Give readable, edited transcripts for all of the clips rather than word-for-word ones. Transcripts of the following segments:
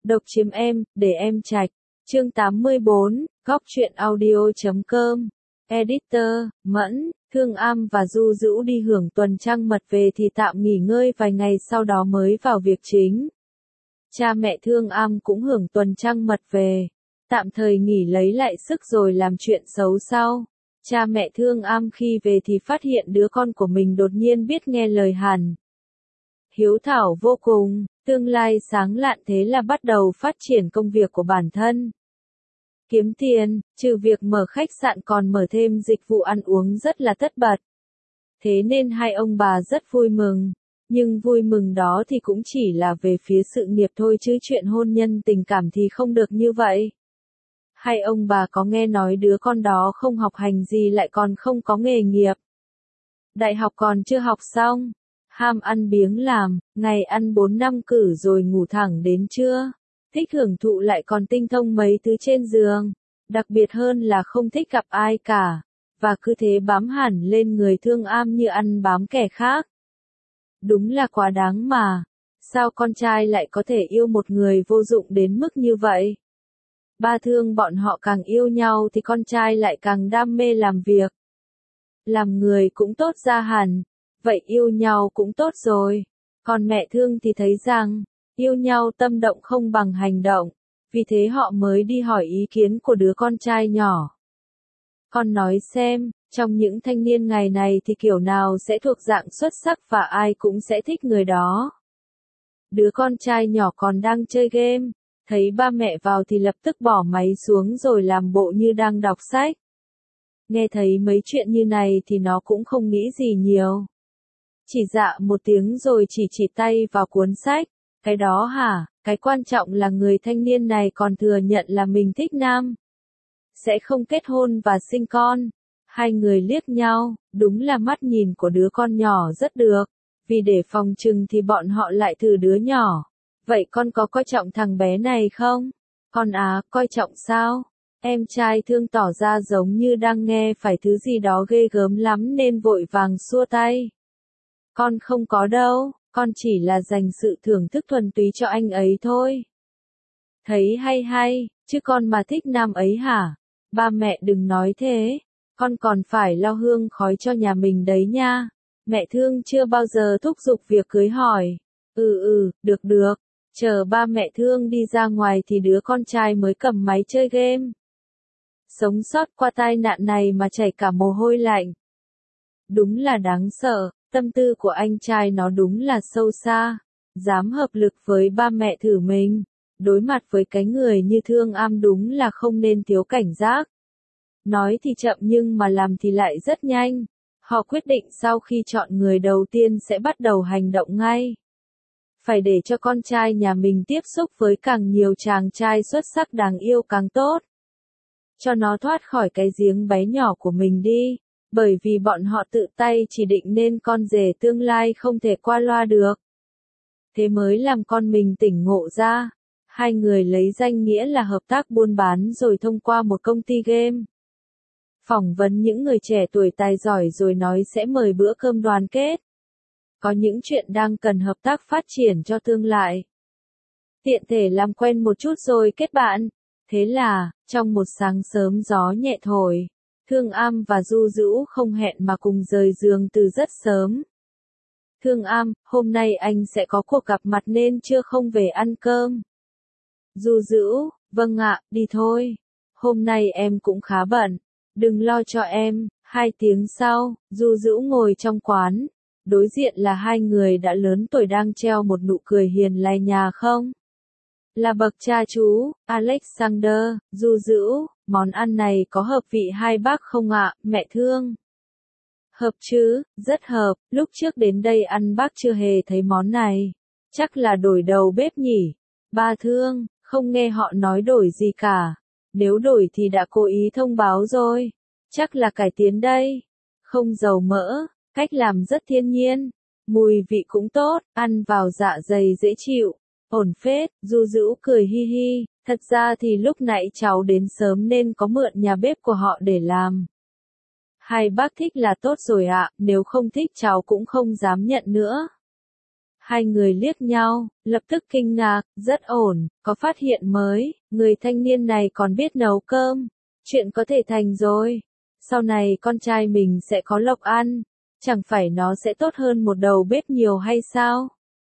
Độc chiếm em, để em trạch. Chương 84, góc truyện audio.com. Editor, Mẫn, Thương Am và Du Dữ đi hưởng tuần trăng mật về thì tạm nghỉ ngơi vài ngày sau đó mới vào việc chính. Cha mẹ Thương Am cũng hưởng tuần trăng mật về, tạm thời nghỉ lấy lại sức rồi làm chuyện xấu sau. Cha mẹ Thương Am khi về thì phát hiện đứa con của mình đột nhiên biết nghe lời hẳn. Hiếu thảo vô cùng, tương lai sáng lạn thế là bắt đầu phát triển công việc của bản thân. Kiếm tiền, trừ việc mở khách sạn còn mở thêm dịch vụ ăn uống rất là tất bật. Thế nên hai ông bà rất vui mừng, nhưng vui mừng đó thì cũng chỉ là về phía sự nghiệp thôi chứ chuyện hôn nhân tình cảm thì không được như vậy. Hai ông bà có nghe nói đứa con đó không học hành gì lại còn không có nghề nghiệp. Đại học còn chưa học xong, ham ăn biếng làm, ngày ăn 4 năm cử rồi ngủ thẳng đến trưa. Thích hưởng thụ lại còn tinh thông mấy thứ trên giường, đặc biệt hơn là không thích gặp ai cả, và cứ thế bám hẳn lên người Thương Am như ăn bám kẻ khác. Đúng là quá đáng mà, sao con trai lại có thể yêu một người vô dụng đến mức như vậy? Ba Thương bọn họ càng yêu nhau thì con trai lại càng đam mê làm việc. Làm người cũng tốt ra hẳn, vậy yêu nhau cũng tốt rồi. Còn mẹ Thương thì thấy rằng, yêu nhau tâm động không bằng hành động, vì thế họ mới đi hỏi ý kiến của đứa con trai nhỏ. Con nói xem, trong những thanh niên ngày này thì kiểu nào sẽ thuộc dạng xuất sắc và ai cũng sẽ thích người đó. Đứa con trai nhỏ còn đang chơi game, thấy ba mẹ vào thì lập tức bỏ máy xuống rồi làm bộ như đang đọc sách. Nghe thấy mấy chuyện như này thì nó cũng không nghĩ gì nhiều. Chỉ dạ một tiếng rồi chỉ tay vào cuốn sách. Cái đó hả, cái quan trọng là người thanh niên này còn thừa nhận là mình thích nam. Sẽ không kết hôn và sinh con. Hai người liếc nhau, đúng là mắt nhìn của đứa con nhỏ rất được. Vì để phòng chừng thì bọn họ lại thử đứa nhỏ. Vậy con có coi trọng thằng bé này không? Con à, coi trọng sao? Em trai Thương tỏ ra giống như đang nghe phải thứ gì đó ghê gớm lắm nên vội vàng xua tay. Con không có đâu, con chỉ là dành sự thưởng thức thuần túy cho anh ấy thôi. Thấy hay, chứ con mà thích nam ấy hả? Ba mẹ đừng nói thế, con còn phải lo hương khói cho nhà mình đấy nha. Mẹ Thương chưa bao giờ thúc giục việc cưới hỏi. Được. Chờ ba mẹ Thương đi ra ngoài thì đứa con trai mới cầm máy chơi game. Sống sót qua tai nạn này mà chảy cả mồ hôi lạnh. Đúng là đáng sợ, tâm tư của anh trai nó đúng là sâu xa. Dám hợp lực với ba mẹ thử mình. Đối mặt với cái người như Thương Am đúng là không nên thiếu cảnh giác. Nói thì chậm nhưng mà làm thì lại rất nhanh. Họ quyết định sau khi chọn người đầu tiên sẽ bắt đầu hành động ngay. Phải để cho con trai nhà mình tiếp xúc với càng nhiều chàng trai xuất sắc đáng yêu càng tốt. Cho nó thoát khỏi cái giếng bé nhỏ của mình đi, bởi vì bọn họ tự tay chỉ định nên con rể tương lai không thể qua loa được. Thế mới làm con mình tỉnh ngộ ra. Hai người lấy danh nghĩa là hợp tác buôn bán rồi thông qua một công ty game. Phỏng vấn những người trẻ tuổi tài giỏi rồi nói sẽ mời bữa cơm đoàn kết. Có những chuyện đang cần hợp tác phát triển cho tương lai. Tiện thể làm quen một chút rồi kết bạn. Thế là, trong một sáng sớm gió nhẹ thổi, Thương Am và Du Dữ không hẹn mà cùng rời giường từ rất sớm. Thương Am, hôm nay anh sẽ có cuộc gặp mặt nên chưa không về ăn cơm. Du Dữ, vâng ạ, đi thôi. Hôm nay em cũng khá bận, đừng lo cho em. 2 tiếng sau, Du Dữ ngồi trong quán. Đối diện là hai người đã lớn tuổi đang treo một nụ cười hiền lành nhà không. Là bậc cha chú, Alexander, Du Dữ, món ăn này có hợp vị hai bác không ạ, mẹ Thương? Hợp chứ, rất hợp, lúc trước đến đây ăn bác chưa hề thấy món này. Chắc là đổi đầu bếp nhỉ? Ba Thương, không nghe họ nói đổi gì cả. Nếu đổi thì đã cố ý thông báo rồi. Chắc là cải tiến đây. Không dầu mỡ, cách làm rất thiên nhiên. Mùi vị cũng tốt, ăn vào dạ dày dễ chịu. Ổn phết, Du Dữ cười hi hi, thật ra thì lúc nãy cháu đến sớm nên có mượn nhà bếp của họ để làm. Hai bác thích là tốt rồi ạ, nếu không thích cháu cũng không dám nhận nữa. Hai người liếc nhau, lập tức kinh ngạc, rất ổn, có phát hiện mới, người thanh niên này còn biết nấu cơm. Chuyện có thể thành rồi. Sau này con trai mình sẽ có lộc ăn, chẳng phải nó sẽ tốt hơn một đầu bếp nhiều hay sao?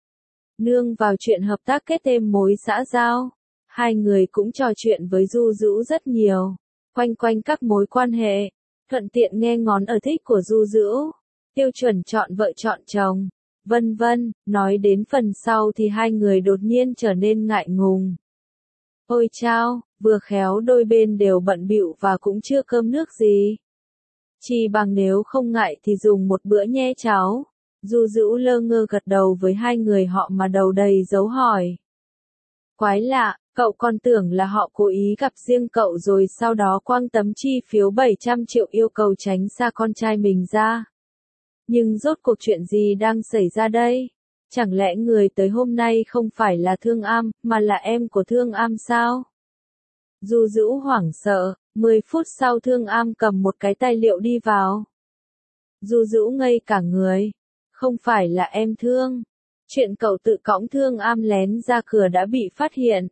Nương vào chuyện hợp tác kết thêm mối xã giao. Hai người cũng trò chuyện với Du Dữu rất nhiều, quanh quanh các mối quan hệ, thuận tiện nghe ngón ở thích của Du Dữu, tiêu chuẩn chọn vợ chọn chồng, vân vân. Nói đến phần sau thì hai người đột nhiên trở nên ngại ngùng. Ôi chao, vừa khéo đôi bên đều bận bịu và cũng chưa cơm nước gì. Chỉ bằng nếu không ngại thì dùng một bữa nhé cháu. Du Dữu lơ ngơ gật đầu với hai người họ mà đầu đầy dấu hỏi. Quái lạ, cậu còn tưởng là họ cố ý gặp riêng cậu rồi sau đó quăng tấm chi phiếu 700 triệu yêu cầu tránh xa con trai mình ra. Nhưng rốt cuộc chuyện gì đang xảy ra đây? Chẳng lẽ người tới hôm nay không phải là Thương Am, mà là em của Thương Am sao? Du Dữu hoảng sợ, 10 phút sau Thương Am cầm một cái tài liệu đi vào. Du Dữu ngây cả người. Không phải là em Thương. Chuyện cậu tự cõng Thương Am lén ra cửa đã bị phát hiện.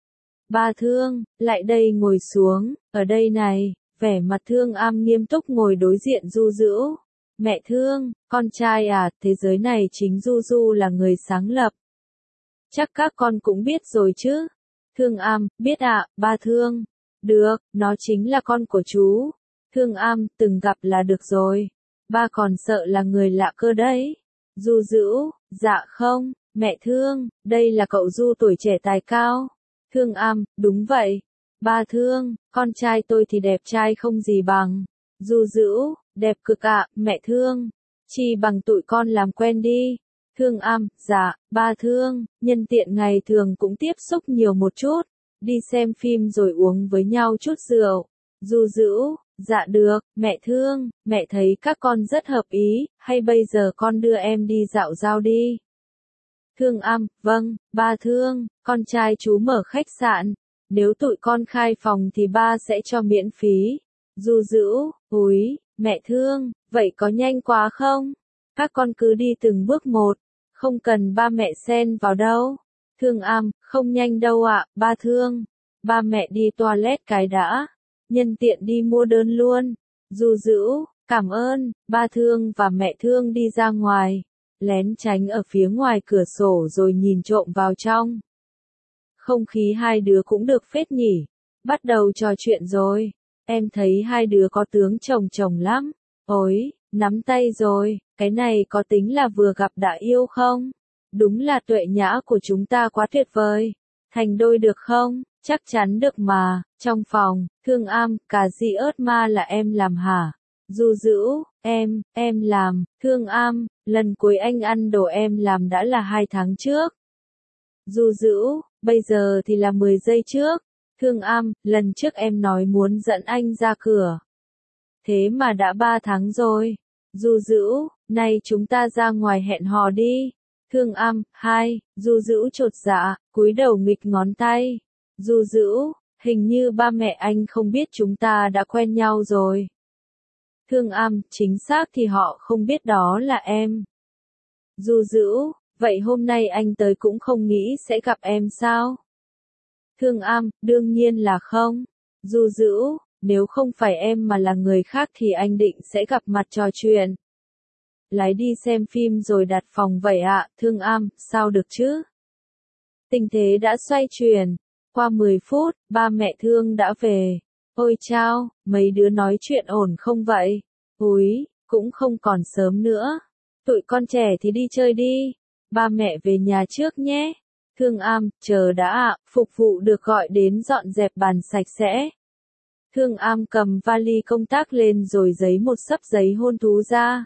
Ba Thương, lại đây ngồi xuống, ở đây này. Vẻ mặt Thương Am nghiêm túc ngồi đối diện Du Dữu. Mẹ Thương, con trai à, thế giới này chính Du Du là người sáng lập. Chắc các con cũng biết rồi chứ. Thương Am, biết ạ, ba Thương. Được, nó chính là con của chú. Thương Am, từng gặp là được rồi. Ba còn sợ là người lạ cơ đấy. Du Dữu, dạ không, mẹ Thương, đây là cậu Du tuổi trẻ tài cao. Thương Am, đúng vậy. Ba Thương, con trai tôi thì đẹp trai không gì bằng. Du Dữu, đẹp cực ạ, mẹ Thương. Chỉ bằng tụi con làm quen đi. Thương Am, dạ, ba Thương, nhân tiện ngày thường cũng tiếp xúc nhiều một chút. Đi xem phim rồi uống với nhau chút rượu. Du Dữu, dạ được, mẹ Thương, mẹ thấy các con rất hợp ý, hay bây giờ con đưa em đi dạo giao đi. Thương Am, vâng, ba Thương, con trai chú mở khách sạn, nếu tụi con khai phòng thì ba sẽ cho miễn phí. Du Dữu, úi, mẹ Thương, vậy có nhanh quá không? Các con cứ đi từng bước một, không cần ba mẹ xen vào đâu. Thương Am, không nhanh đâu ạ, ba Thương. Ba mẹ đi toilet cái đã. Nhân tiện đi mua đơn luôn. Du Dữu, cảm ơn. Ba Thương và mẹ Thương đi ra ngoài, lén tránh ở phía ngoài cửa sổ rồi nhìn trộm vào trong. Không khí hai đứa cũng được phết nhỉ. Bắt đầu trò chuyện rồi. Em thấy hai đứa có tướng chồng chồng lắm. Ôi, nắm tay rồi, cái này có tính là vừa gặp đã yêu không? Đúng là tuệ nhã của chúng ta quá tuyệt vời. Thành đôi được không? Chắc chắn được mà. Trong phòng, Thương Am, cà ri ớt ma là em làm hả? Du Dữu, em làm. Thương Am, lần cuối anh ăn đồ em làm đã là 2 tháng trước. Du Dữu, bây giờ thì là 10 giây trước. Thương Am, lần trước em nói muốn dẫn anh ra cửa. Thế mà đã 3 tháng rồi. Du Dữu, nay chúng ta ra ngoài hẹn hò đi. Thương Am, 2, Du Dữu chột dạ, cúi đầu nghịch ngón tay. Du Dữu, hình như ba mẹ anh không biết chúng ta đã quen nhau rồi. Thương Am, chính xác thì họ không biết đó là em. Du Dữu, vậy hôm nay anh tới cũng không nghĩ sẽ gặp em sao? Thương Am, đương nhiên là không. Du Dữu, nếu không phải em mà là người khác thì anh định sẽ gặp mặt trò chuyện. Lái đi xem phim rồi đặt phòng vậy ạ. Thương Am, sao được chứ? Tình thế đã xoay chuyển. Qua 10 phút, ba mẹ Thương đã về. Ôi chao, mấy đứa nói chuyện ổn không vậy? Úi, cũng không còn sớm nữa. Tụi con trẻ thì đi chơi đi. Ba mẹ về nhà trước nhé. Thương Am, chờ đã ạ, phục vụ được gọi đến dọn dẹp bàn sạch sẽ. Thương Am cầm vali công tác lên rồi giấy một xấp giấy hôn thú ra.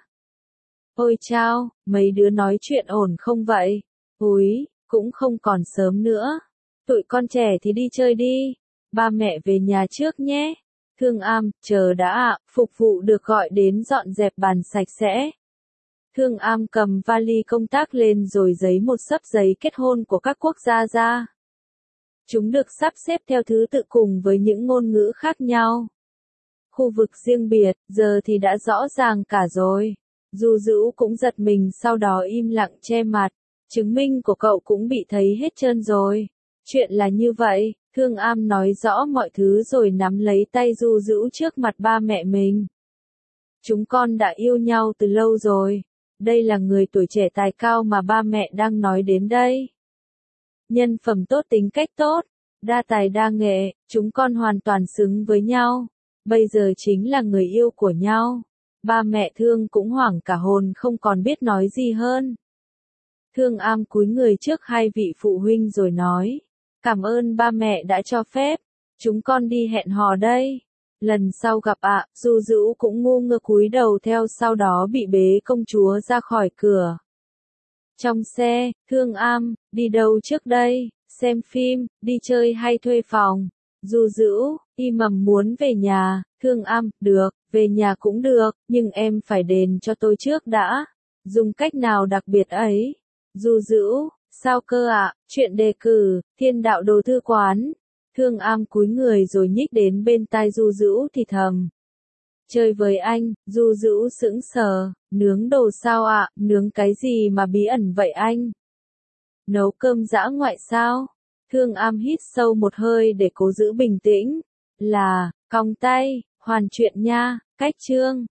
Ôi chao, mấy đứa nói chuyện ổn không vậy? Úi, cũng không còn sớm nữa. Tụi con trẻ thì đi chơi đi. Ba mẹ về nhà trước nhé. Thương Am, chờ đã ạ, phục vụ được gọi đến dọn dẹp bàn sạch sẽ. Thương Am cầm vali công tác lên rồi giấy một xấp giấy kết hôn của các quốc gia ra. Chúng được sắp xếp theo thứ tự cùng với những ngôn ngữ khác nhau. Khu vực riêng biệt, giờ thì đã rõ ràng cả rồi. Du Dữu cũng giật mình sau đó im lặng che mặt. Chứng minh của cậu cũng bị thấy hết trơn rồi. Chuyện là như vậy, Thương Am nói rõ mọi thứ rồi nắm lấy tay Du Dữ trước mặt ba mẹ mình. Chúng con đã yêu nhau từ lâu rồi. Đây là người tuổi trẻ tài cao mà ba mẹ đang nói đến đây. Nhân phẩm tốt, tính cách tốt, đa tài đa nghệ, chúng con hoàn toàn xứng với nhau. Bây giờ chính là người yêu của nhau. Ba mẹ Thương cũng hoảng cả hồn không còn biết nói gì hơn. Thương Am cúi người trước hai vị phụ huynh rồi nói. Cảm ơn ba mẹ đã cho phép. Chúng con đi hẹn hò đây. Lần sau gặp ạ, Du Dữ cũng ngu ngơ cúi đầu theo, sau đó bị bế công chúa ra khỏi cửa. Trong xe, Thương Am, đi đâu trước đây? Xem phim, đi chơi hay thuê phòng? Du Dữ, y mầm muốn về nhà. Thương Am, được, về nhà cũng được, nhưng em phải đền cho tôi trước đã. Dùng cách nào đặc biệt ấy? Du Dữ, sao cơ ạ? Chuyện đề cử, Thiên Đạo Đồ Thư Quán. Thương Am cúi người rồi nhích đến bên tai Du Dữ thì thầm. Chơi với anh. Du Dữ sững sờ. Nướng đồ sao ạ? Nướng cái gì mà bí ẩn vậy anh? Nấu cơm dã ngoại sao? Thương Am hít sâu một hơi để cố giữ bình tĩnh. Là, cong tay, hoàn chuyện nha, cách chương.